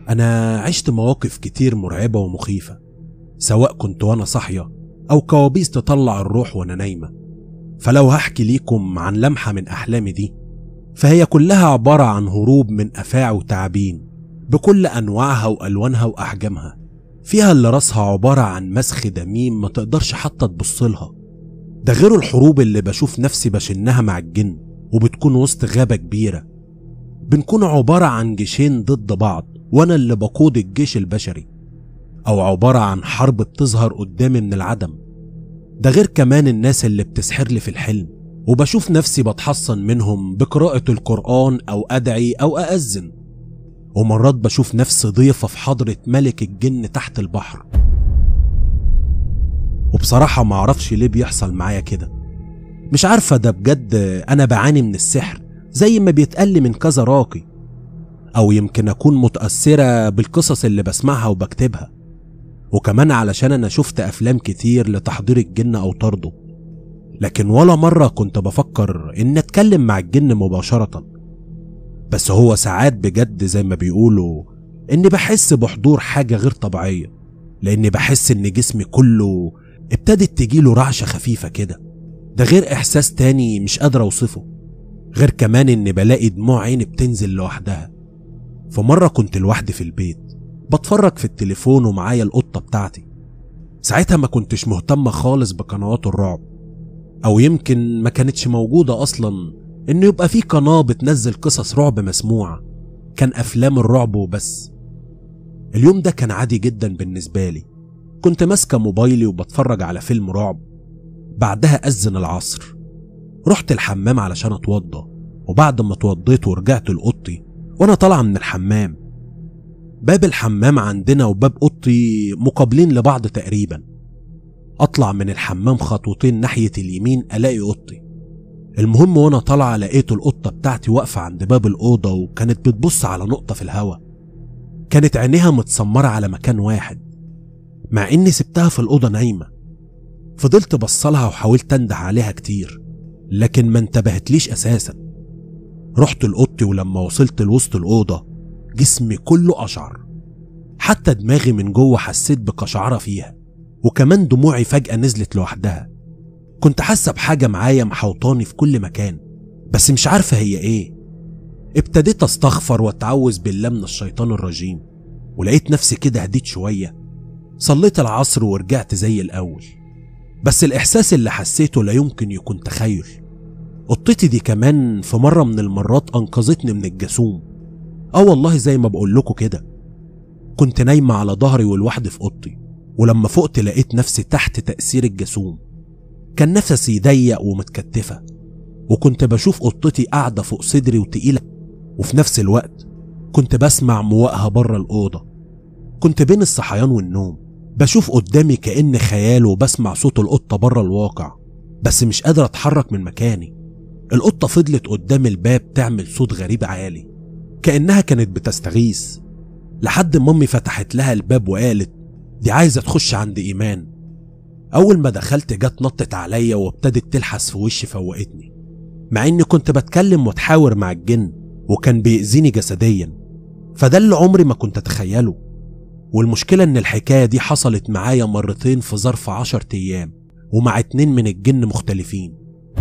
أنا عشت مواقف كتير مرعبة ومخيفة، سواء كنت وأنا صاحية أو كوابيس تطلع الروح وأنا نايمة. فلو هحكي ليكم عن لمحة من أحلامي دي، فهي كلها عبارة عن هروب من أفاعي وتعابين بكل أنواعها وألوانها وأحجامها، فيها اللي راسها عبارة عن مسخ دميم ما تقدرش حتى تبصلها. ده غير الحروب اللي بشوف نفسي بشنها مع الجن، وبتكون وسط غابة كبيرة، بنكون عبارة عن جيشين ضد بعض وأنا اللي بقود الجيش البشري، أو عبارة عن حرب بتظهر قدامي من العدم. ده غير كمان الناس اللي بتسحر لي في الحلم، وبشوف نفسي بتحصن منهم بقراءة القرآن أو أدعي أو أأذن. ومرات بشوف نفسي ضيفة في حضرة ملك الجن تحت البحر. وبصراحة معرفش ليه بيحصل معايا كده، مش عارفة ده بجد أنا بعاني من السحر زي ما بيتقال من كذا راقي، أو يمكن أكون متأثرة بالقصص اللي بسمعها وبكتبها، وكمان علشان أنا شفت أفلام كتير لتحضير الجن أو طرده، لكن ولا مرة كنت بفكر إن أتكلم مع الجن مباشرة. بس هو ساعات بجد زي ما بيقولوا إني بحس بحضور حاجة غير طبيعية، لأني بحس إن جسمي كله ابتدت تجيله رعشة خفيفة كده. ده غير إحساس تاني مش قادر أوصفه، غير كمان إني بلاقي دموع عيني بتنزل لوحدها. فمرة كنت لوحدي في البيت بتفرج في التليفون ومعايا القطة بتاعتي. ساعتها ما كنتش مهتمة خالص بقنوات الرعب، أو يمكن ما كانتش موجودة أصلا إنه يبقى في قناة بتنزل قصص رعب مسموعة، كان أفلام الرعب وبس. اليوم ده كان عادي جدا بالنسبة لي، كنت ماسكة موبايلي وبتفرج على فيلم رعب. بعدها أذن العصر، رحت الحمام علشان أتوضى، وبعد ما اتوضيت ورجعت لأوضتي وأنا طالعة من الحمام، باب الحمام عندنا وباب أوضتي مقابلين لبعض تقريبا. أطلع من الحمام خطوتين ناحية اليمين ألاقي أوضتي. المهم وأنا طالعة لقيت القطة بتاعتي واقفة عند باب الأوضة، وكانت بتبص على نقطة في الهوا. كانت عينيها متسمرة على مكان واحد، مع إني سبتها في الأوضة نايمة. فضلت بصلها وحاولت أنده عليها كتير، لكن ما انتبهتليش أساسا. رحت لأوضتي، ولما وصلت لوسط الأوضة جسمي كله أشعر، حتى دماغي من جوه حسيت بقشعرة فيها، وكمان دموعي فجأة نزلت لوحدها. كنت حاسة بحاجة معايا محوطاني في كل مكان، بس مش عارفة هي ايه. ابتديت استغفر واتعوذ بالله من الشيطان الرجيم، ولقيت نفسي كده هديت شوية. صليت العصر ورجعت زي الأول، بس الإحساس اللي حسيته لا يمكن يكون تخيل. قطتي دي كمان في مرة من المرات أنقذتني من الجاسوم. والله زي ما بقول لكم كده، كنت نايمة على ظهري ولوحدي في أوضتي، ولما فقت لقيت نفسي تحت تأثير الجاسوم. كان نفسي ضيق ومتكتفة، وكنت بشوف قطتي قاعدة فوق صدري وتقيلة، وفي نفس الوقت كنت بسمع مواقها بره الأوضة. كنت بين الصحيان والنوم بشوف قدامي كأن خيال، وبسمع صوت القطة بره الواقع، بس مش قادر أتحرك من مكاني. القطة فضلت قدام الباب تعمل صوت غريب عالي، كأنها كانت بتستغيث، لحد ما أمي فتحت لها الباب وقالت دي عايزة تخش عند إيمان. أول ما دخلت جت نطت عليا وابتدت تلحس في وشي، فوقتني، مع إني كنت بتكلم وتحاور مع الجن وكان بيأذيني جسديا. فده اللي عمري ما كنت أتخيله. والمشكلة إن الحكاية دي حصلت معايا مرتين في ظرف 10 أيام، ومع 2 من الجن مختلفين.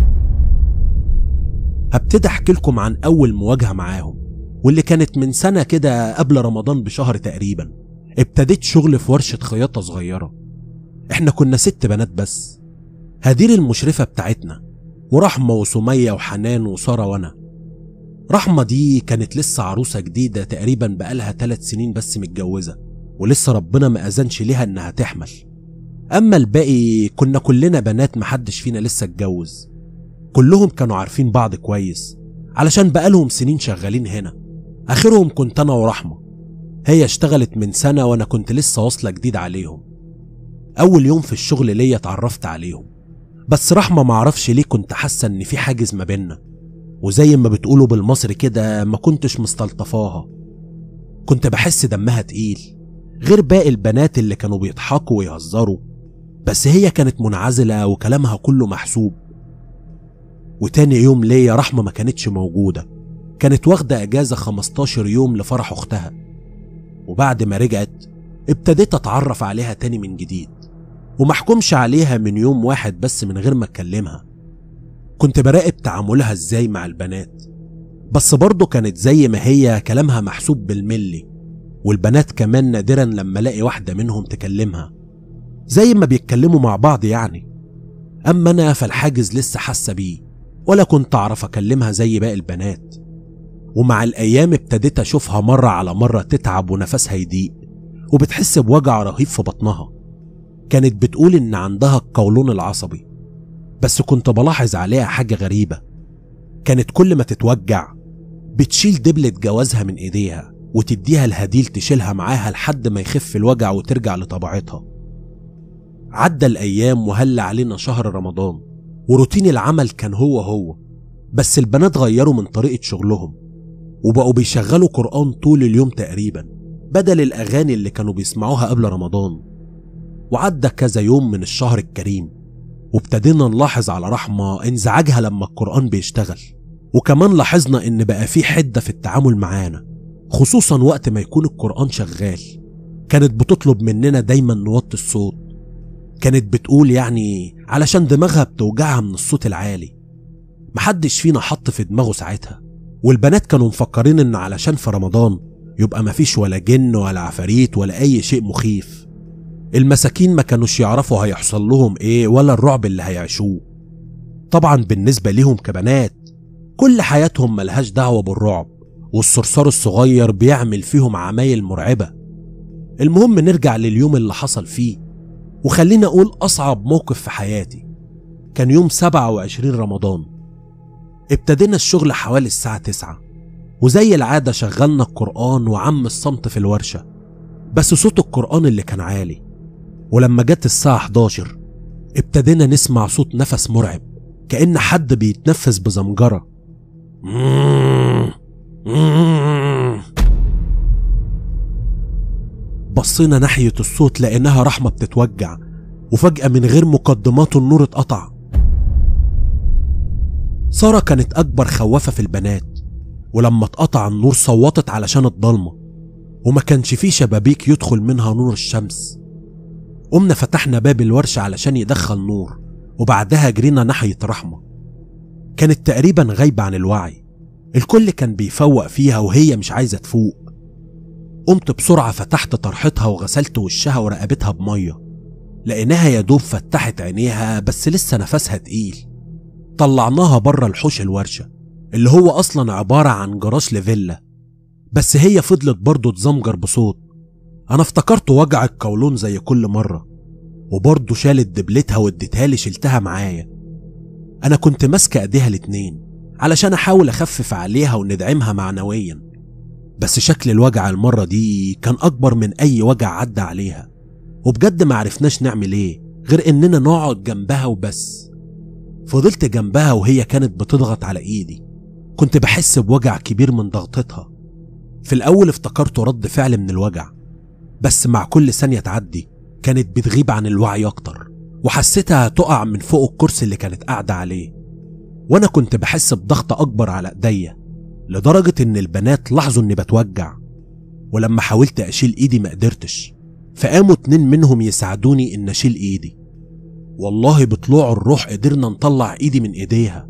هبتدي أحكي لكم عن أول مواجهة معاهم، واللي كانت من سنة كده قبل رمضان بشهر تقريبا. ابتديت شغل في ورشة خياطة صغيرة، احنا كنا 6 بنات بس، هدير المشرفة بتاعتنا، ورحمة وسمية وحنان وسارة وانا. رحمة دي كانت لسه عروسة جديدة تقريبا، بقالها 3 سنين بس متجوزة، ولسه ربنا ما أذنش ليها انها تحمل. اما الباقي كنا كلنا بنات، محدش فينا لسه اتجوز. كلهم كانوا عارفين بعض كويس علشان بقالهم سنين شغالين هنا. اخرهم كنت انا ورحمة، هي اشتغلت من سنة وانا كنت لسه واصلة جديد عليهم. اول يوم في الشغل ليا اتعرفت عليهم، بس رحمة معرفش ليه كنت حاسة ان في حاجز ما بيننا، وزي ما بتقولوا بالمصري كده ما كنتش مستلطفاها. كنت بحس دمها تقيل غير باقي البنات اللي كانوا بيضحكوا ويهزروا، بس هي كانت منعزلة وكلامها كله محسوب. وتاني يوم ليا رحمة ما كانتش موجودة، كانت واخدة اجازة 15 يوم لفرح اختها. وبعد ما رجعت ابتديت اتعرف عليها تاني من جديد، ومحكمش عليها من يوم واحد بس من غير ما اتكلمها. كنت براقب تعاملها ازاي مع البنات، بس برضه كانت زي ما هي كلامها محسوب بالملي، والبنات كمان نادرا لما الاقي واحدة منهم تكلمها زي ما بيتكلموا مع بعض يعني. اما انا فالحاجز لسه حاسة بيه، ولا كنت اعرف اكلمها زي باقي البنات. ومع الايام ابتديت اشوفها مرة على مرة تتعب ونفسها يضيق وبتحس بوجع رهيب في بطنها. كانت بتقول ان عندها القولون العصبي، بس كنت بلاحظ عليها حاجة غريبة. كانت كل ما تتوجع بتشيل دبلة جوازها من ايديها وتديها الهديل تشيلها معاها لحد ما يخف الوجع وترجع لطبيعتها. عدى الايام وهل علينا شهر رمضان، وروتين العمل كان هو، بس البنات غيروا من طريقة شغلهم وبقوا بيشغلوا قرآن طول اليوم تقريبا بدل الاغاني اللي كانوا بيسمعوها قبل رمضان. وعدى كذا يوم من الشهر الكريم، وابتدينا نلاحظ على رحمة انزعاجها لما القرآن بيشتغل، وكمان لاحظنا ان بقى في حدة في التعامل معانا، خصوصا وقت ما يكون القرآن شغال. كانت بتطلب مننا دايما نوطي الصوت، كانت بتقول يعني علشان دماغها بتوجعها من الصوت العالي. محدش فينا حط في دماغه ساعتها، والبنات كانوا مفكرين ان علشان في رمضان يبقى مفيش ولا جن ولا عفاريت ولا اي شيء مخيف. المساكين ما كانوش يعرفوا هيحصل لهم ايه ولا الرعب اللي هيعيشوه. طبعا بالنسبة ليهم كبنات كل حياتهم ملهاش دعوة بالرعب، والصرصار الصغير بيعمل فيهم عمايل مرعبة. المهم نرجع لليوم اللي حصل فيه، وخلينا اقول اصعب موقف في حياتي. كان يوم 27 رمضان. ابتدينا الشغل حوالي الساعة 9، وزي العادة شغلنا القرآن وعم الصمت في الورشة، بس صوت القرآن اللي كان عالي. ولما جت الساعة 11 ابتدينا نسمع صوت نفس مرعب، كأن حد بيتنفس بزمجرة. بصينا ناحية الصوت لقيناها رحمة بتتوجع، وفجأة من غير مقدمات النور اتقطع. سارة كانت أكبر خوافة في البنات، ولما اتقطع النور صوتت علشان الضلمة، وما كانش فيه شبابيك يدخل منها نور الشمس. قمنا فتحنا باب الورشة علشان يدخل نور، وبعدها جرينا ناحية رحمة. كانت تقريبا غايبة عن الوعي، الكل كان بيفوق فيها وهي مش عايزة تفوق. قمت بسرعة فتحت طرحتها وغسلت وشها ورقبتها بمية، لقيناها يدوب فتحت عينيها بس لسه نفسها تقيل. طلعناها بره الحوش الورشة اللي هو أصلا عبارة عن جراج لفيلا، بس هي فضلت برضه تزمجر بصوت. أنا افتكرت وجع القولون زي كل مرة، وبرضه شالت دبلتها واديتها لي شلتها معايا. أنا كنت ماسكة ايديها الاتنين علشان أحاول أخفف عليها وندعمها معنويا، بس شكل الوجع المرة دي كان أكبر من أي وجع عدى عليها، وبجد معرفناش نعمل إيه غير إننا نقعد جنبها وبس. فضلت جنبها وهي كانت بتضغط على إيدي، كنت بحس بوجع كبير من ضغطتها. في الأول افتكرته رد فعل من الوجع، بس مع كل ثانية تعدي كانت بتغيب عن الوعي أكتر، وحسيتها تقع من فوق الكرسي اللي كانت قاعدة عليه. وأنا كنت بحس بضغط أكبر على إيديا لدرجة إن البنات لاحظوا إني بتوجع، ولما حاولت أشيل إيدي ما قدرتش، فقاموا 2 منهم يساعدوني إن أشيل إيدي. والله بطلوع الروح قدرنا نطلع إيدي من إيديها.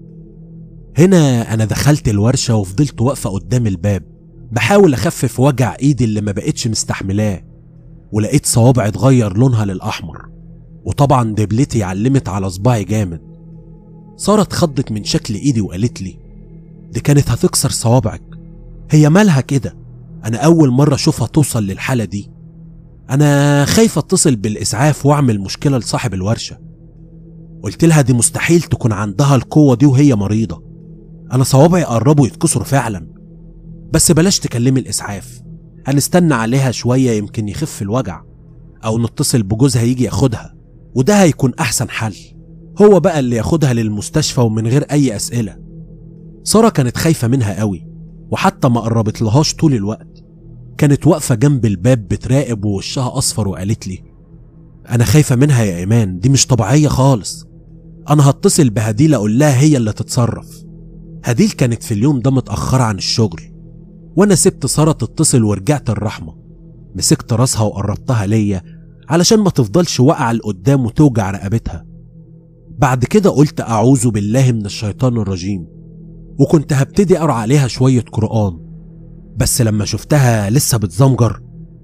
هنا أنا دخلت الورشة وفضلت واقفة قدام الباب بحاول أخفف وجع إيدي اللي ما بقتش مستحملاه، ولقيت صوابعي اتغير لونها للأحمر، وطبعا دبلتي علمت على صباعي جامد. سارة اتخضت من شكل إيدي وقالت لي دي كانت هتكسر صوابعك، هي مالها كده؟ أنا أول مرة أشوفها توصل للحالة دي، أنا خايفة اتصل بالإسعاف وأعمل مشكلة لصاحب الورشة. قلت لها دي مستحيل تكون عندها القوة دي وهي مريضة، أنا صوابعي قربوا يتكسروا فعلا، بس بلاش تكلمي الإسعاف، هنستنى عليها شوية يمكن يخف الوجع، أو نتصل بجوزها يجي ياخدها، وده هيكون أحسن حل، هو بقى اللي ياخدها للمستشفى ومن غير أي أسئلة. سارة كانت خايفة منها قوي، وحتى ما قربت لهاش طول الوقت، كانت واقفة جنب الباب بتراقب ووشها أصفر، وقالت لي أنا خايفة منها يا إيمان، دي مش طبيعية خالص، أنا هتصل بهديل أقول لها هي اللي تتصرف. هديل كانت في اليوم ده متأخرة عن الشغل، وأنا سبت سارة تتصل ورجعت الرحمة. مسكت راسها وقربتها ليا علشان ما تفضلش واقعة لقدام وتوجع رقبتها. بعد كده قلت أعوذ بالله من الشيطان الرجيم، وكنت هبتدي أقرأ عليها شوية قرآن، بس لما شفتها لسه بتزمجر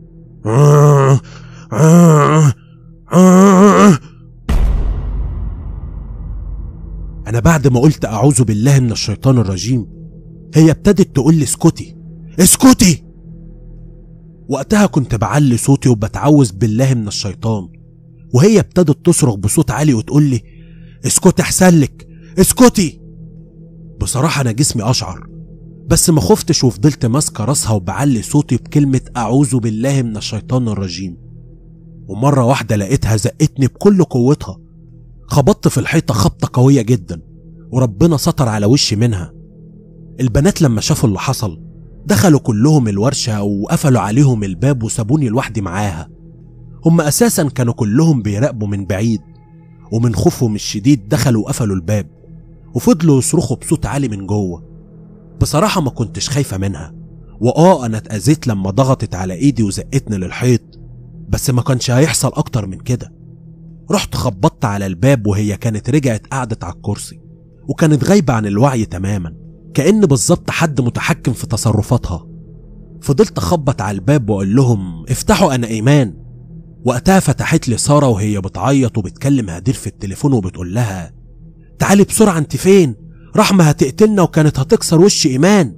أنا بعد ما قلت أعوذ بالله من الشيطان الرجيم هي ابتدت تقول لي اسكتي اسكتي. وقتها كنت بعلي صوتي وبتعوذ بالله من الشيطان، وهي ابتدت تصرخ بصوت عالي وتقول لي اسكتي احسن لك اسكتي. بصراحة أنا جسمي أشعر، بس ما خفتش وفضلت ماسكة راسها وبعلي صوتي بكلمة أعوذ بالله من الشيطان الرجيم. ومرة واحدة لقيتها زقتني بكل قوتها، خبطت في الحيطة خبطة قوية جدا وربنا ستر على وشي منها. البنات لما شافوا اللي حصل دخلوا كلهم الورشة وقفلوا عليهم الباب وسابوني لوحدي معاها. هم أساسا كانوا كلهم بيراقبوا من بعيد، ومن خوفهم الشديد دخلوا وقفلوا الباب وفضلوا يصرخوا بصوت عالي من جوه. بصراحة ما كنتش خايفة منها، أنا اتأذيت لما ضغطت على ايدي وزقتني للحيط، بس ما كانش هيحصل أكتر من كده. رحت خبطت على الباب وهي كانت رجعت قعدت على الكرسي وكانت غايبة عن الوعي تماما، كأن بالظبط حد متحكم في تصرفاتها. فضلت أخبط على الباب وأقول لهم افتحوا أنا إيمان. وقتها فتحت لي سارة وهي بتعيط وبتكلم هدير في التليفون وبتقول لها تعالي بسرعة انت فين؟ رحمة هتقتلنا وكانت هتكسر وش إيمان.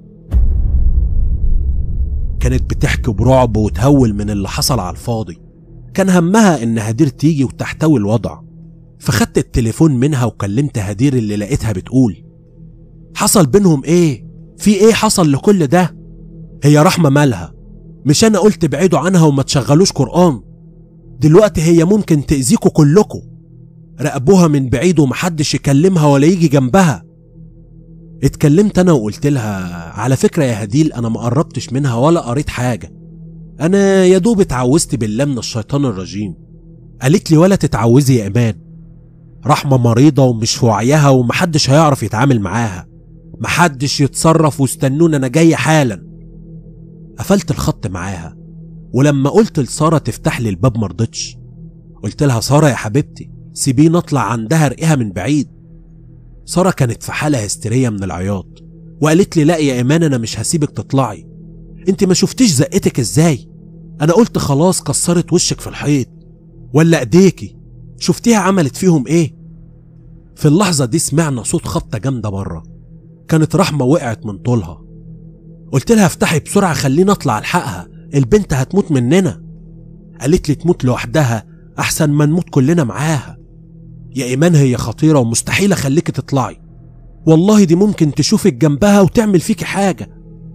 كانت بتحكي برعب وتهول من اللي حصل على الفاضي، كان همها ان هدير تيجي وتحتوي الوضع. فخدت التليفون منها وكلمت هدير اللي لقيتها بتقول حصل بينهم ايه؟ في ايه حصل لكل ده؟ هي رحمة مالها؟ مش انا قلت ابعدوا عنها وما تشغلوش قرآن؟ دلوقتي هي ممكن تأذيكوا كلكوا، راقبوها من بعيد ومحدش يكلمها ولا يجي جنبها. اتكلمت انا وقلت لها على فكرة يا هديل انا ما قربتش منها ولا قريت حاجة، انا يا دوب اتعوذت بالله من الشيطان الرجيم. قالت لي ولا تتعوذي يا ايمان، رحمة مريضة ومش في وعيها ومحدش هيعرف يتعامل معاها، محدش يتصرف واستنون انا جاي حالا. قفلت الخط معاها، ولما قلت لسارة تفتح لي الباب مرضتش. قلت لها سارة يا حبيبتي سيبيني اطلع عندها ارقيها من بعيد. سارة كانت في حالة هستيرية من العياط وقالت لي لا يا ايمان انا مش هسيبك تطلعي، انت ما شفتيش زقتك ازاي؟ انا قلت خلاص كسرت وشك في الحيط، ولا ايديكي شفتيها عملت فيهم ايه؟ في اللحظة دي سمعنا صوت خبطة جامدة بره، كانت رحمة وقعت من طولها. قلت لها افتحي بسرعة خلينا اطلع الحقها، البنت هتموت مننا. قالت لي تموت لوحدها احسن ما نموت كلنا معاها. يا ايمان هي خطيرة ومستحيل اخليكي تطلعي، والله دي ممكن تشوفك جنبها وتعمل فيكي حاجة.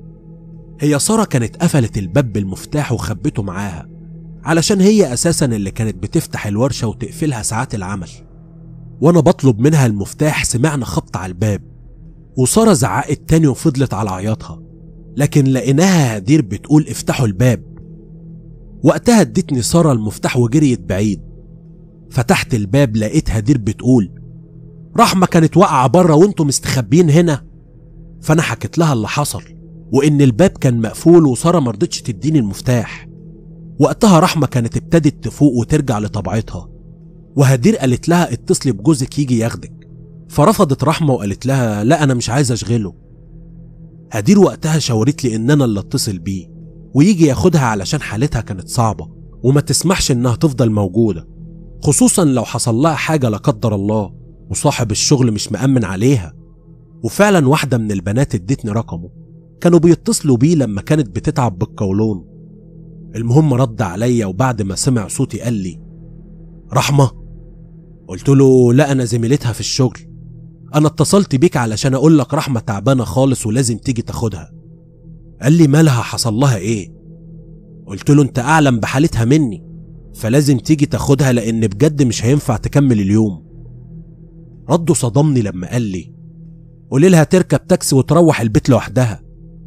هي سارة كانت قفلت الباب بالمفتاح وخبته معاها علشان هي اساسا اللي كانت بتفتح الورشة وتقفلها ساعات العمل. وانا بطلب منها المفتاح سمعنا خبط على الباب، وسارة زعقت تاني وفضلت على عياطها، لكن لقيناها هدير بتقول افتحوا الباب. وقتها ادتني سارة المفتاح وجريت بعيد. فتحت الباب لقيت هدير بتقول رحمة كانت واقعة بره وانتم مستخبين هنا. فانا حكيت لها اللي حصل وان الباب كان مقفول وسارة مرضتش تديني المفتاح. وقتها رحمة كانت ابتدت تفوق وترجع لطبيعتها، وهدير قالت لها اتصلي بجوزك يجي ياخدك. فرفضت رحمة وقالت لها لا انا مش عايزة اشغله. هدير وقتها شاورت لي ان انا اللي اتصل بيه ويجي ياخدها علشان حالتها كانت صعبة وما تسمحش انها تفضل موجودة، خصوصا لو حصل لها حاجة لا قدر الله وصاحب الشغل مش مأمن عليها. وفعلا واحدة من البنات ادتني رقمه، كانوا بيتصلوا بيه لما كانت بتتعب بالقولون. المهم رد عليا وبعد ما سمع صوتي قال لي رحمة؟ قلت له لا انا زميلتها في الشغل، انا اتصلت بيك علشان اقول لك رحمة تعبانة خالص ولازم تيجي تاخدها. قال لي مالها حصل لها ايه؟ قلت له انت اعلم بحالتها مني، فلازم تيجي تاخدها لان بجد مش هينفع تكمل اليوم. رده صدمني لما قال لي قولي لها تركب تاكسي وتروح البيت لوحدها.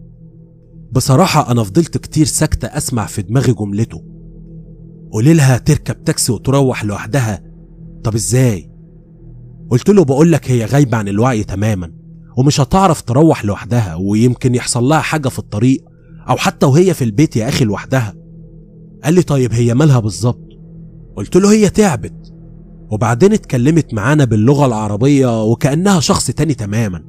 بصراحة انا فضلت كتير ساكتة اسمع في دماغي جملته قولي لها تركب تاكسي وتروح لوحدها، طب ازاي؟ قلت له بقول لك هي غايبة عن الوعي تماما ومش هتعرف تروح لوحدها، ويمكن يحصل لها حاجة في الطريق او حتى وهي في البيت يا اخي لوحدها. قال لي طيب هي مالها بالظبط؟ قلت له هي تعبت، وبعدين اتكلمت معانا باللغة العربية وكأنها شخص تاني تماما.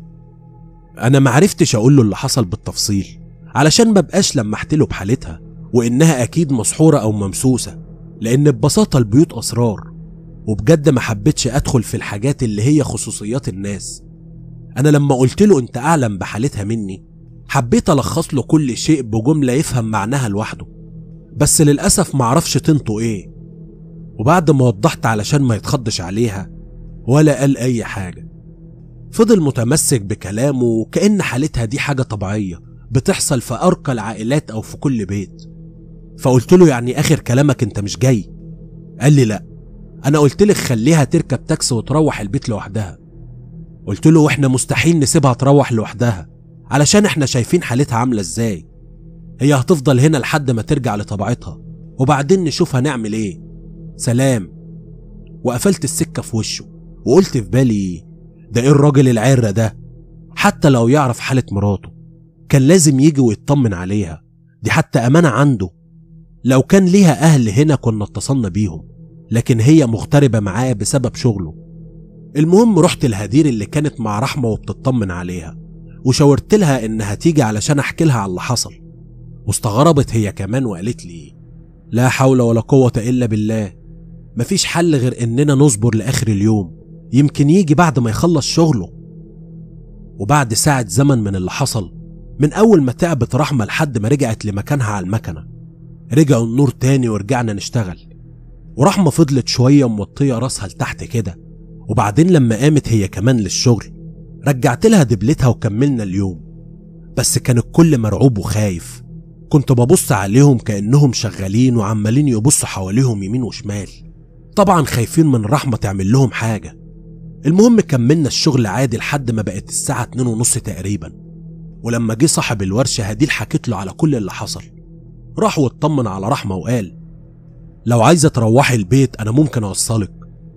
انا معرفتش اقول له اللي حصل بالتفصيل علشان مبقاش لمحت له بحالتها وانها اكيد مسحورة او ممسوسة، لان ببساطة البيوت اسرار، وبجد ما حبيتش ادخل في الحاجات اللي هي خصوصيات الناس. انا لما قلت له انت اعلم بحالتها مني حبيت الخص له كل شيء بجملة يفهم معناها لوحده، بس للأسف معرفش تنطق ايه. وبعد ما وضحت علشان ما يتخضش عليها ولا قال اي حاجة، فضل متمسك بكلامه كأن حالتها دي حاجة طبيعية بتحصل في أرقى العائلات أو في كل بيت. فقلت له يعني آخر كلامك انت مش جاي؟ قال لي لا، أنا قلت لك خليها تركب تاكسي وتروح البيت لوحدها. قلت له واحنا مستحيل نسيبها تروح لوحدها علشان احنا شايفين حالتها عاملة ازاي، هي هتفضل هنا لحد ما ترجع لطبيعتها وبعدين نشوف هنعمل ايه، سلام. وقفلت السكة في وشه وقلت في بالي ده ايه الراجل العرة ده؟ حتى لو يعرف حالة مراته كان لازم يجي ويطمن عليها، دي حتى أمانة عنده. لو كان ليها أهل هنا كنا اتصلنا بيهم، لكن هي مغتربة معاه بسبب شغله. المهم رحت الهدير اللي كانت مع رحمة وبتطمن عليها، وشاورت لها انها تيجي علشان احكي لها على اللي حصل. واستغربت هي كمان وقالت لي لا حول ولا قوة الا بالله، مفيش حل غير اننا نصبر لاخر اليوم، يمكن يجي بعد ما يخلص شغله. وبعد ساعة زمن من اللي حصل، من اول ما تعبت رحمة لحد ما رجعت لمكانها على المكنة، رجعوا النور تاني ورجعنا نشتغل. ورحمة فضلت شوية موطية راسها لتحت كده، وبعدين لما قامت هي كمان للشغل رجعت لها دبلتها وكملنا اليوم. بس كان الكل مرعوب وخايف، كنت ببص عليهم كأنهم شغالين وعمالين يبصوا حواليهم يمين وشمال، طبعا خايفين من رحمة تعمل لهم حاجة. المهم كملنا الشغل عادي لحد ما بقت الساعة 2:30 تقريبا. ولما جه صاحب الورشة هديل حكيت له على كل اللي حصل، راح واطمن على رحمة وقال لو عايزة تروحي البيت أنا ممكن أوصلك،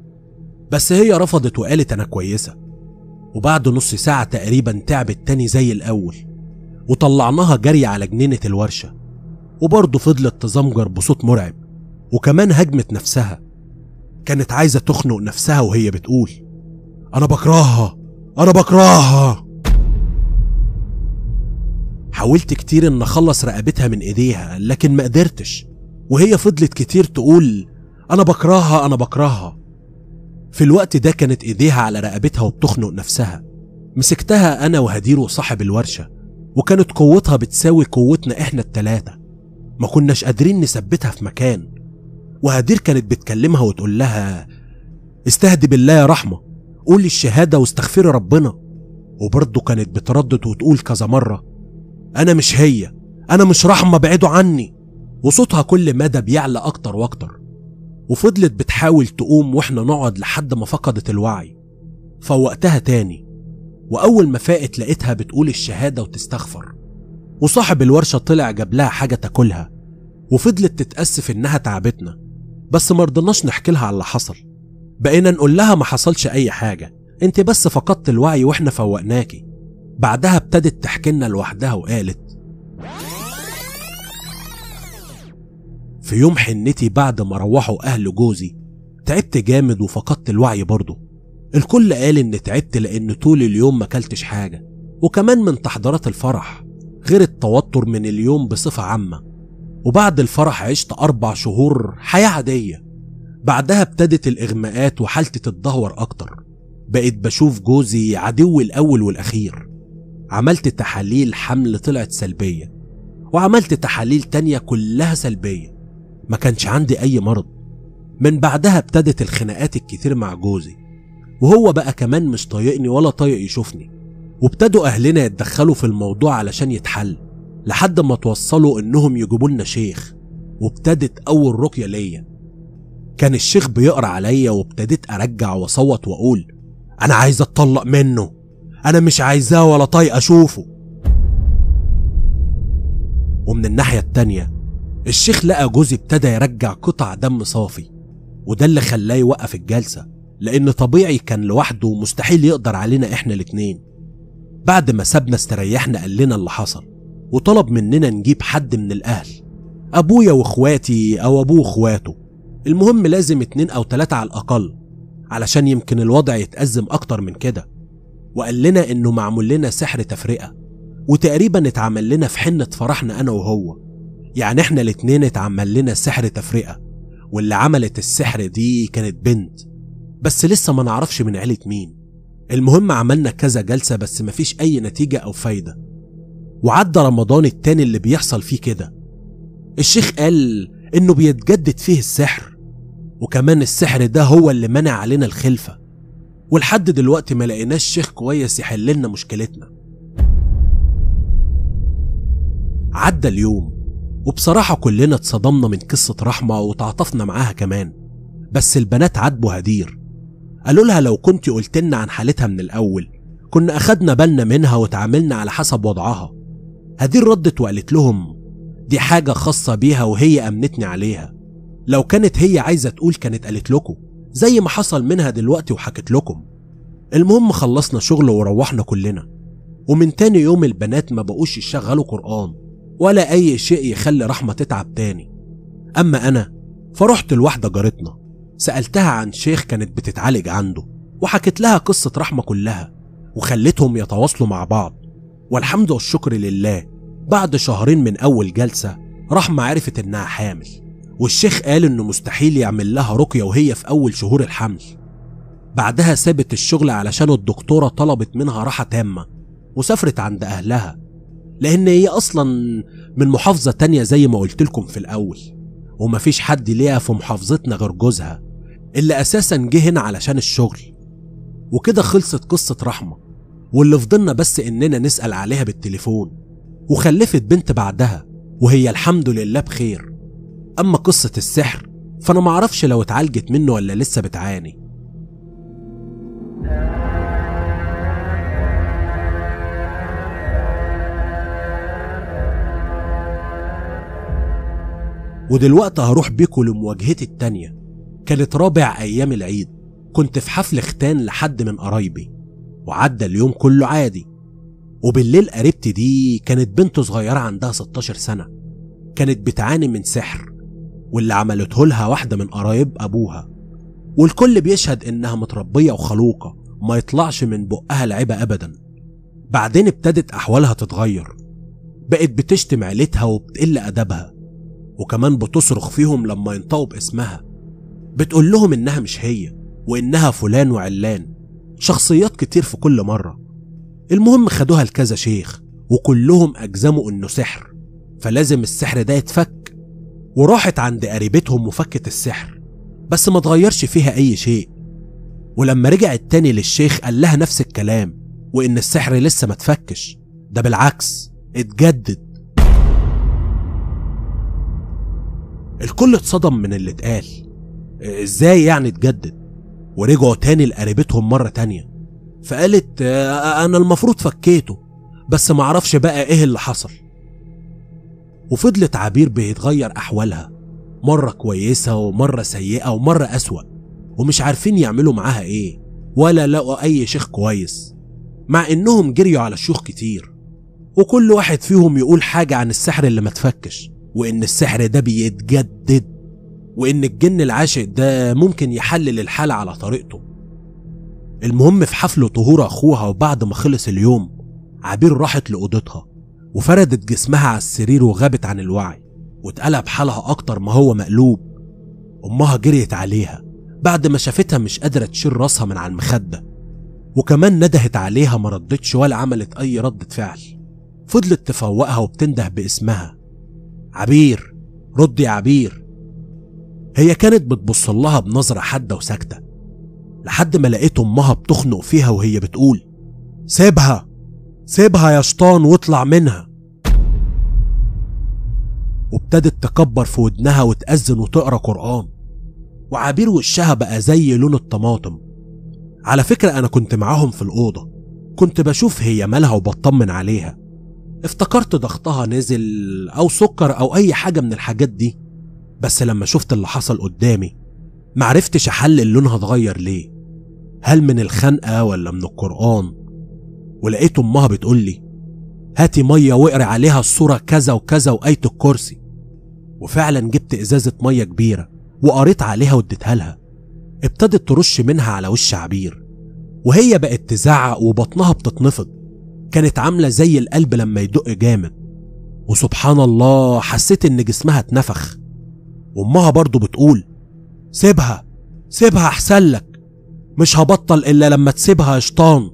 بس هي رفضت وقالت أنا كويسة. وبعد نص ساعة تقريبا تعبت تاني زي الأول، وطلعناها جري على جنينة الورشة، وبرضه فضلت تزمجر بصوت مرعب، وكمان هجمت نفسها، كانت عايزة تخنق نفسها وهي بتقول أنا بكرهها أنا بكرهها. حاولت كتير إن أخلص رقبتها من إيديها لكن ما قدرتش، وهي فضلت كتير تقول أنا بكرهها أنا بكرهها. في الوقت ده كانت إيديها على رقبتها وبتخنق نفسها، مسكتها أنا وهدير وصاحب الورشة، وكانت قوتها بتساوي قوتنا إحنا التلاتة، ما كناش قادرين نثبتها في مكان. وهدير كانت بتكلمها وتقول لها استهدي بالله يا رحمة، قولي الشهادة واستغفري ربنا. وبرضه كانت بتردد وتقول كذا مرة أنا مش هي، أنا مش رحمة، بعيدوا عني. وصوتها كل مدى بيعلى أكتر وأكتر، وفضلت بتحاول تقوم واحنا نقعد لحد ما فقدت الوعي. فوقتها تاني، وأول ما فاقت لقيتها بتقول الشهادة وتستغفر. وصاحب الورشة طلع جاب لها حاجة تاكلها، وفضلت تتأسف إنها تعبتنا، بس مرضناش نحكي لها على اللي حصل. بقينا نقول لها ما حصلش أي حاجة، انت بس فقدت الوعي واحنا فوقناكي. بعدها ابتدت تحكي لنا لوحدها وقالت في يوم حنتي بعد ما روحوا أهل جوزي تعبت جامد وفقدت الوعي برضه. الكل قال إن تعبت لأن طول اليوم ما كلتش حاجة، وكمان من تحضيرات الفرح، غير التوتر من اليوم بصفة عامة. وبعد الفرح عشت 4 شهور حياة عادية. بعدها ابتدت الإغماءات وحالتي تتدهور أكتر، بقيت بشوف جوزي عدوي الأول والأخير. عملت تحاليل حمل طلعت سلبية، وعملت تحاليل تانية كلها سلبية، ما كانش عندي أي مرض. من بعدها ابتدت الخناقات الكتير مع جوزي، وهو بقى كمان مش طايقني ولا طايق يشوفني. وابتدوا أهلنا يتدخلوا في الموضوع علشان يتحل، لحد ما توصلوا إنهم يجيبوا لنا شيخ. وابتدت أول رقية ليا، كان الشيخ بيقرأ عليا، وابتديت أرجع وصوت وأقول أنا عايز أتطلق منه، أنا مش عايزاه ولا طايق أشوفه. ومن الناحية التانية الشيخ لقى جوزي ابتدى يرجع قطع دم صافي، وده اللي خلاه يوقف الجلسة، لأن طبيعي كان لوحده ومستحيل يقدر علينا إحنا الاتنين. بعد ما سابنا استريحنا قال لنا اللي حصل، وطلب مننا نجيب حد من الأهل ابويا واخواتي او ابوه واخواته، المهم لازم 2 أو 3 على الاقل، علشان يمكن الوضع يتأزم اكتر من كده. وقال لنا انه معمول لنا سحر تفرقة، وتقريبا اتعمل لنا في حنة فرحنا انا وهو، يعني احنا الاتنين اتعمل لنا سحر تفرقة، واللي عملت السحر دي كانت بنت، بس لسه ما نعرفش من عيلة مين. المهم عملنا كذا جلسة بس مفيش اي نتيجة او فايدة. وعدى رمضان التاني اللي بيحصل فيه كده. الشيخ قال انه بيتجدد فيه السحر، وكمان السحر ده هو اللي منع علينا الخلفة، ولحد دلوقتي ما لقيناش شيخ كويس يحل لنا مشكلتنا. عدى اليوم، وبصراحة كلنا اتصدمنا من قصة رحمة وتعاطفنا معاها كمان، بس البنات عاتبوا هدير، قالوا لها لو كنت قلت لنا عن حالتها من الأول كنا أخدنا بالنا منها وتعاملنا على حسب وضعها. هدير ردت وقالت لهم دي حاجة خاصة بيها وهي أمنتني عليها، لو كانت هي عايزة تقول كانت قالت لكم زي ما حصل منها دلوقتي وحكت لكم. المهم خلصنا شغل وروحنا كلنا، ومن تاني يوم البنات ما بقوش يشغلوا قرآن ولا أي شيء يخلي رحمة تتعب تاني. أما أنا فرحت لواحدة جارتنا سألتها عن شيخ كانت بتتعالج عنده، وحكت لها قصة رحمة كلها، وخلتهم يتواصلوا مع بعض. والحمد والشكر لله بعد 2 شهر من أول جلسة رحمة عرفت إنها حامل، والشيخ قال إنه مستحيل يعمل لها رقية وهي في أول شهور الحمل. بعدها سابت الشغل علشان الدكتورة طلبت منها راحة تامة، وسافرت عند أهلها، لأن هي أصلا من محافظة تانية زي ما قلت لكم في الأول، ومفيش حد ليها في محافظتنا غير جوزها اللي أساسا جه هنا علشان الشغل. وكده خلصت قصة رحمة، واللي فضلنا بس إننا نسأل عليها بالتليفون، وخلفت بنت بعدها وهي الحمد لله بخير. أما قصة السحر فأنا معرفش لو اتعالجت منه ولا لسه بتعاني. ودلوقتي هروح بيكم لمواجهتي التانية. كانت رابع أيام العيد، كنت في حفل ختان لحد من قرايبي، وعدى اليوم كله عادي. وبالليل قريبتي دي كانت بنت صغيرة عندها 16 سنة، كانت بتعاني من سحر، واللي عملته لها واحدة من قرايب أبوها، والكل بيشهد إنها متربية وخلوقة ما يطلعش من بقها العيبة أبدا. بعدين ابتدت أحوالها تتغير، بقت بتشتم عيلتها وبتقل أدبها، وكمان بتصرخ فيهم لما ينطقوا باسمها، بتقول لهم إنها مش هي وإنها فلان وعلان، شخصيات كتير في كل مرة. المهم خدوها لكذا شيخ وكلهم أجزموا إنه سحر، فلازم السحر ده يتفك. وراحت عند قريبتهم وفكت السحر، بس ما تغيرش فيها أي شيء. ولما رجعت تاني للشيخ قال لها نفس الكلام، وإن السحر لسه ما تفكش، ده بالعكس اتجدد. الكل اتصدم من اللي اتقال، ازاي يعني اتجدد؟ ورجعوا تاني لقريبتهم مرة تانية، فقالت انا المفروض فكيته، بس معرفش بقى ايه اللي حصل. وفضلت عبير بيتغير احوالها، مرة كويسة ومرة سيئة ومرة اسوأ، ومش عارفين يعملوا معاها ايه، ولا لقوا اي شيخ كويس، مع انهم جريوا على شيوخ كتير، وكل واحد فيهم يقول حاجة عن السحر اللي ما تفكش، وان السحر ده بيتجدد، وان الجن العاشق ده ممكن يحلل الحالة على طريقته. المهم في حفل طهور اخوها، وبعد ما خلص اليوم عبير راحت لأوضتها وفردت جسمها على السرير وغابت عن الوعي، واتقلب حالها اكتر ما هو مقلوب. امها جريت عليها بعد ما شافتها مش قادرة تشيل راسها من على المخدة، وكمان ندهت عليها ما ردتش ولا عملت اي ردة فعل. فضلت تفوقها وبتنده باسمها، عبير رد يا عبير. هي كانت بتبص لها بنظرة حادة وساكتة، لحد ما لقيت امها بتخنق فيها وهي بتقول سيبها سيبها يا شيطان واطلع منها. وابتدت تكبر في ودنها وتأذن وتقرا قرآن، وعبير وشها بقى زي لون الطماطم. على فكرة انا كنت معاهم في الأوضة، كنت بشوف هي مالها وبطمن عليها، افتكرت ضغطها نزل او سكر او اي حاجة من الحاجات دي، بس لما شفت اللي حصل قدامي معرفتش احلل لونها اتغير ليه، هل من الخنقة ولا من القرآن. ولقيت امها بتقولي هاتي مية واقري عليها الصورة كذا وكذا وآية الكرسي. وفعلا جبت ازازة مية كبيرة وقريت عليها واديتها لها. ابتدت ترش منها على وش عبير وهي بقت تزعق وبطنها بتتنفض، كانت عاملة زي القلب لما يدق جامد. وسبحان الله حسيت ان جسمها اتنفخ. وامها برضو بتقول سيبها سيبها احسن لك، مش هبطل الا لما تسيبها يا شيطان.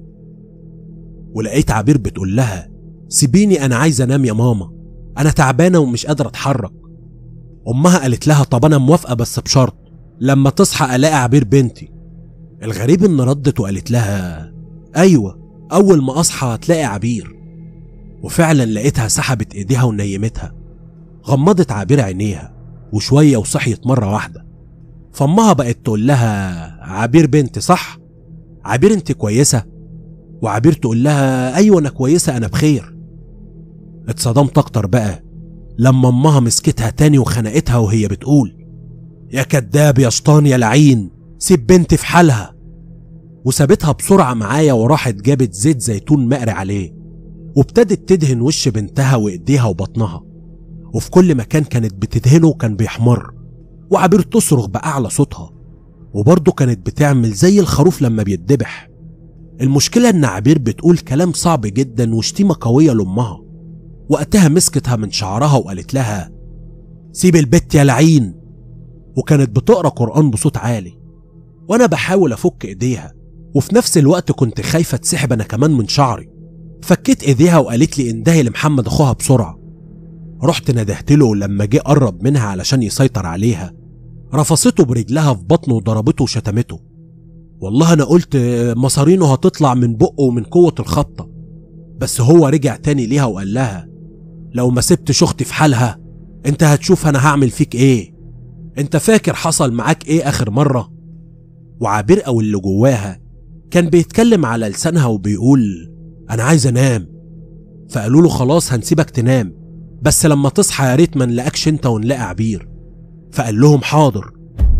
ولقيت عبير بتقول لها سيبيني انا عايزه انام يا ماما، انا تعبانه ومش قادره اتحرك. امها قالت لها طب انا موافقه بس بشرط لما تصحى الاقي عبير بنتي. الغريب ان ردت وقالت لها ايوه اول ما اصحى هتلاقي عبير. وفعلا لقيتها سحبت ايديها ونيمتها. غمضت عبير عينيها وشويه وصحيت مره واحده. فامها بقت تقول لها عبير بنت صح؟ عبير انت كويسه؟ وعبير تقول لها ايوه انا كويسه انا بخير. اتصدمت اكتر بقى لما امها مسكتها تاني وخنقتها وهي بتقول يا كداب يا شيطان يا لعين، سيب بنتي في حالها. وسابتها بسرعه معايا وراحت جابت زيت زيتون مقري عليه وابتدت تدهن وش بنتها وايديها وبطنها، وفي كل مكان كانت بتدهنه كان بيحمر. وعبير تصرخ بأعلى صوتها وبرضه كانت بتعمل زي الخروف لما بيتذبح. المشكلة ان عبير بتقول كلام صعب جدا وشتيمة قوية لأمها. وقتها مسكتها من شعرها وقالت لها سيب البت يا لعين. وكانت بتقرأ قرآن بصوت عالي وانا بحاول افك ايديها، وفي نفس الوقت كنت خايفة تسحب انا كمان من شعري. فكيت ايديها وقالت لي اندهي لمحمد اخوها بسرعة. رحت ندهت له لما جه قرب منها علشان يسيطر عليها رفصته برجلها في بطنه وضربته وشتمته. والله انا قلت مصارينه هتطلع من بقه ومن قوة الخبطة، بس هو رجع تاني ليها وقال لها لو ما سبتش اختي في حالها انت هتشوف انا هعمل فيك ايه، انت فاكر حصل معاك ايه اخر مرة؟ وعبير او اللي جواها كان بيتكلم على لسانها وبيقول انا عايز انام. فقالوا له خلاص هنسيبك تنام بس لما تصحى يا ريت ما نلاقكش انت ونلاقي عبير. فقال لهم حاضر.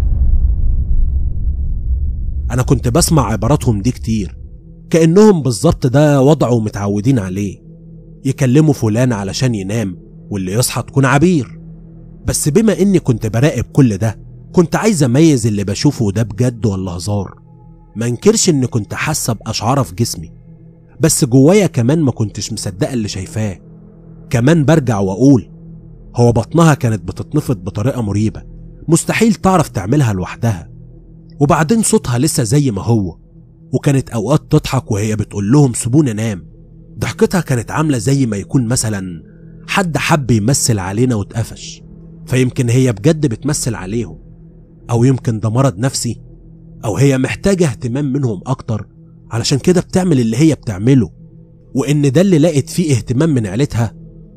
انا كنت بسمع عباراتهم دي كتير كأنهم بالظبط ده وضعه ومتعودين عليه، يكلموا فلان علشان ينام واللي يصحى تكون عبير. بس بما اني كنت براقب كل ده كنت عايز اميز اللي بشوفه ده بجد ولا هزار. ما انكرش اني كنت حاسه باشعار في جسمي، بس جوايا كمان ما كنتش مصدقه اللي شايفاه. كمان برجع واقول هو بطنها كانت بتتنفض بطريقه مريبه مستحيل تعرف تعملها لوحدها. وبعدين صوتها لسه زي ما هو، وكانت اوقات تضحك وهي بتقول لهم سيبوني انام. ضحكتها كانت عامله زي ما يكون مثلا حد حب يمثل علينا واتقفش، فيمكن هي بجد بتمثل عليهم، او يمكن ده مرض نفسي، او هي محتاجه اهتمام منهم اكتر علشان كده بتعمل اللي هي بتعمله، وان ده اللي لقت فيه اهتمام من عيلتها.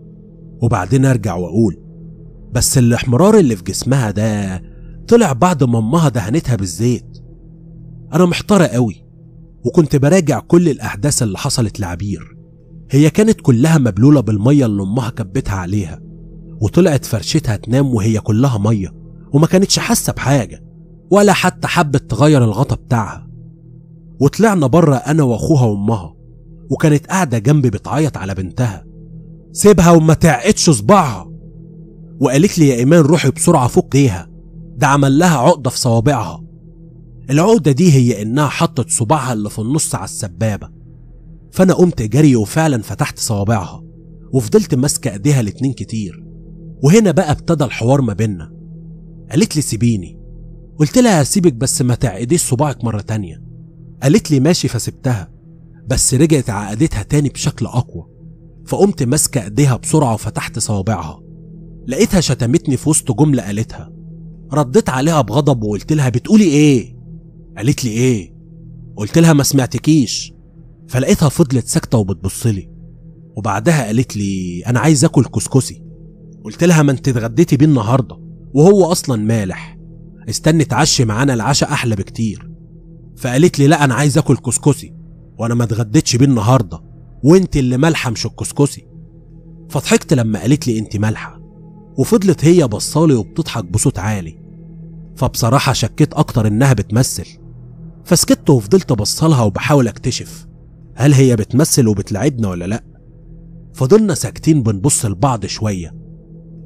وبعدين ارجع واقول بس الاحمرار اللي في جسمها ده طلع بعد ما امها دهنتها بالزيت. انا محتاره قوي وكنت براجع كل الاحداث اللي حصلت لعبير. هي كانت كلها مبلوله بالميه اللي امها كبتها عليها، وطلعت فرشتها تنام وهي كلها ميه وما كانتش حاسه بحاجه ولا حتى حبت تغير الغطا بتاعها. وطلعنا بره انا واخوها وامها، وكانت قاعده جنبي بتعيط على بنتها سيبها وما تعقدش صباعها. وقالت لي يا ايمان روحي بسرعه فك ايديها، ده عمل لها عقده في صوابعها. العقده دي هي انها حطت صباعها اللي في النص على السبابه. فانا قمت جري وفعلا فتحت صوابعها وفضلت ماسكه ايديها الاتنين كتير. وهنا بقى ابتدى الحوار ما بينا. قالت لي سيبيني، قلت لها هسيبك بس ما تعقديش صباعك مره تانيه. قالت لي ماشي فسبتها، بس رجعت عقدتها تاني بشكل اقوى. فقمت ماسكه ايديها بسرعه وفتحت صوابعها. لقيتها شتمتني في وسط جمله قالتها. رديت عليها بغضب وقلت لها بتقولي ايه؟ قالت لي ايه؟ قلت لها ما سمعتكيش. فلقيتها فضلت ساكته وبتبصلي، وبعدها قالت لي انا عايز اكل كسكسي. قلت لها ما انت اتغديتي بيه النهارده وهو اصلا مالح، استني تعشي معانا العشاء احلى بكتير. فقالت لي لا انا عايز اكل كسكسي وانا ما اتغديتش بيه النهارده، وانت اللي مالحه مش الكسكسي. فضحكت لما قالت لي انت مالحه، وفضلت هي بصالي وبتضحك بصوت عالي. فبصراحه شكيت اكتر انها بتمثل، فسكت وفضلت بصلها وبحاول اكتشف هل هي بتمثل وبتلعبنا ولا لا. فضلنا ساكتين بنبص لبعض شويه،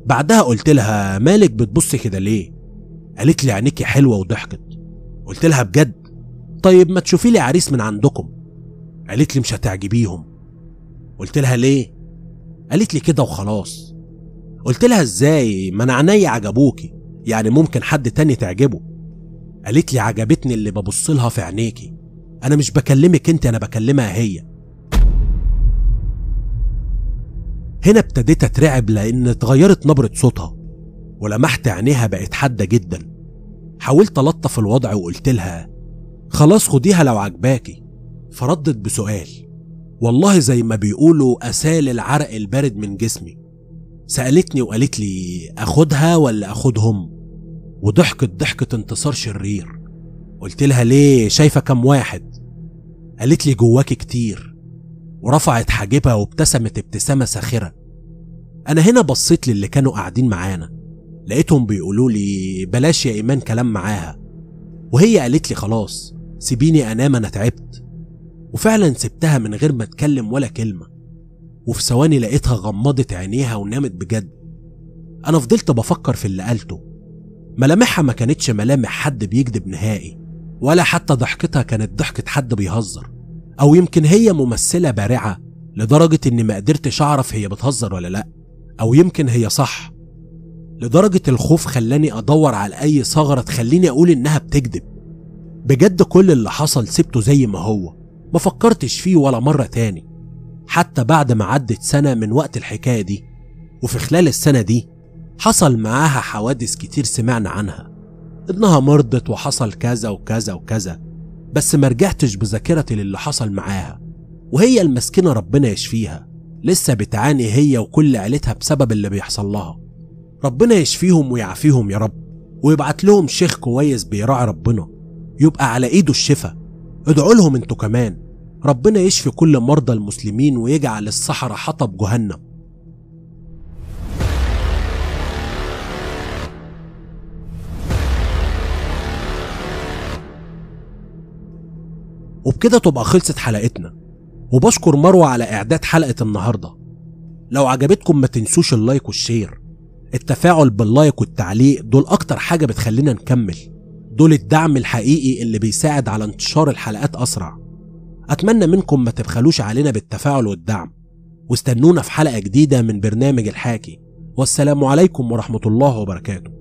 بعدها قلت لها مالك بتبص كده ليه؟ قالت لي عينيكي حلوة وضحكت. قلت لها بجد؟ طيب ما تشوفي لي عريس من عندكم. قالت لي مش هتعجبيهم. قلت لها ليه؟ قالت لي كده وخلاص. قلت لها ازاي؟ ما انا عينيا عجبوكي، يعني ممكن حد تاني تعجبه. قالت لي عجبتني اللي ببص لها في عينيكي، انا مش بكلمك انت، انا بكلمها هي. هنا ابتديت اترعب لان اتغيرت نبرة صوتها ولمحت عينيها بقت حادة جدا. حاولت الطف الوضع وقلت لها خلاص خديها لو عجباكي. فردت بسؤال، والله زي ما بيقولوا اسال العرق البارد من جسمي. سألتني وقالت لي اخدها ولا اخدهم؟ وضحكت ضحكة انتصار شرير. قلت لها ليه؟ شايفة كم واحد؟ قالت لي جواكي كتير، ورفعت حاجبها وابتسمت ابتسامة ساخرة. انا هنا بصيت للي كانوا قاعدين معانا، لقيتهم بيقولوا لي بلاش يا ايمان كلام معاها، وهي قالت لي خلاص سيبيني انام انا تعبت. وفعلا سبتها من غير ما اتكلم ولا كلمة، وفي ثواني لقيتها غمضت عينيها ونامت بجد. انا فضلت بفكر في اللي قالته، ملامحها ما كانتش ملامح حد بيكذب نهائي، ولا حتى ضحكتها كانت ضحكة حد بيهزر، او يمكن هي ممثلة بارعة لدرجة اني ما قدرتش اعرف هي بتهزر ولا لا، او يمكن هي صح. لدرجة الخوف خلاني ادور على اي ثغرة تخليني اقول انها بتكذب. بجد كل اللي حصل سبته زي ما هو، ما فكرتش فيه ولا مرة تاني، حتى بعد ما عدت سنة من وقت الحكاية دي. وفي خلال السنة دي حصل معاها حوادث كتير سمعنا عنها، انها مرضت وحصل كذا وكذا وكذا، بس ما رجعتش بذاكرتي للي حصل معاها. وهي المسكينة ربنا يشفيها لسه بتعاني هي وكل عيلتها بسبب اللي بيحصل لها. ربنا يشفيهم ويعافيهم يا رب، ويبعت لهم شيخ كويس بيراعي ربنا يبقى على ايده الشفا. ادعوا لهم انتوا كمان، ربنا يشفي كل مرضى المسلمين ويجعل الصحراء حطب جهنم. وبكده تبقى خلصت حلقتنا، وبشكر مروة على اعداد حلقة النهاردة. لو عجبتكم ما تنسوش اللايك والشير، التفاعل باللايك والتعليق دول اكتر حاجة بتخلينا نكمل، دول الدعم الحقيقي اللي بيساعد على انتشار الحلقات اسرع. اتمنى منكم ما تبخلوش علينا بالتفاعل والدعم، واستنونا في حلقة جديدة من برنامج الحاكي. والسلام عليكم ورحمة الله وبركاته.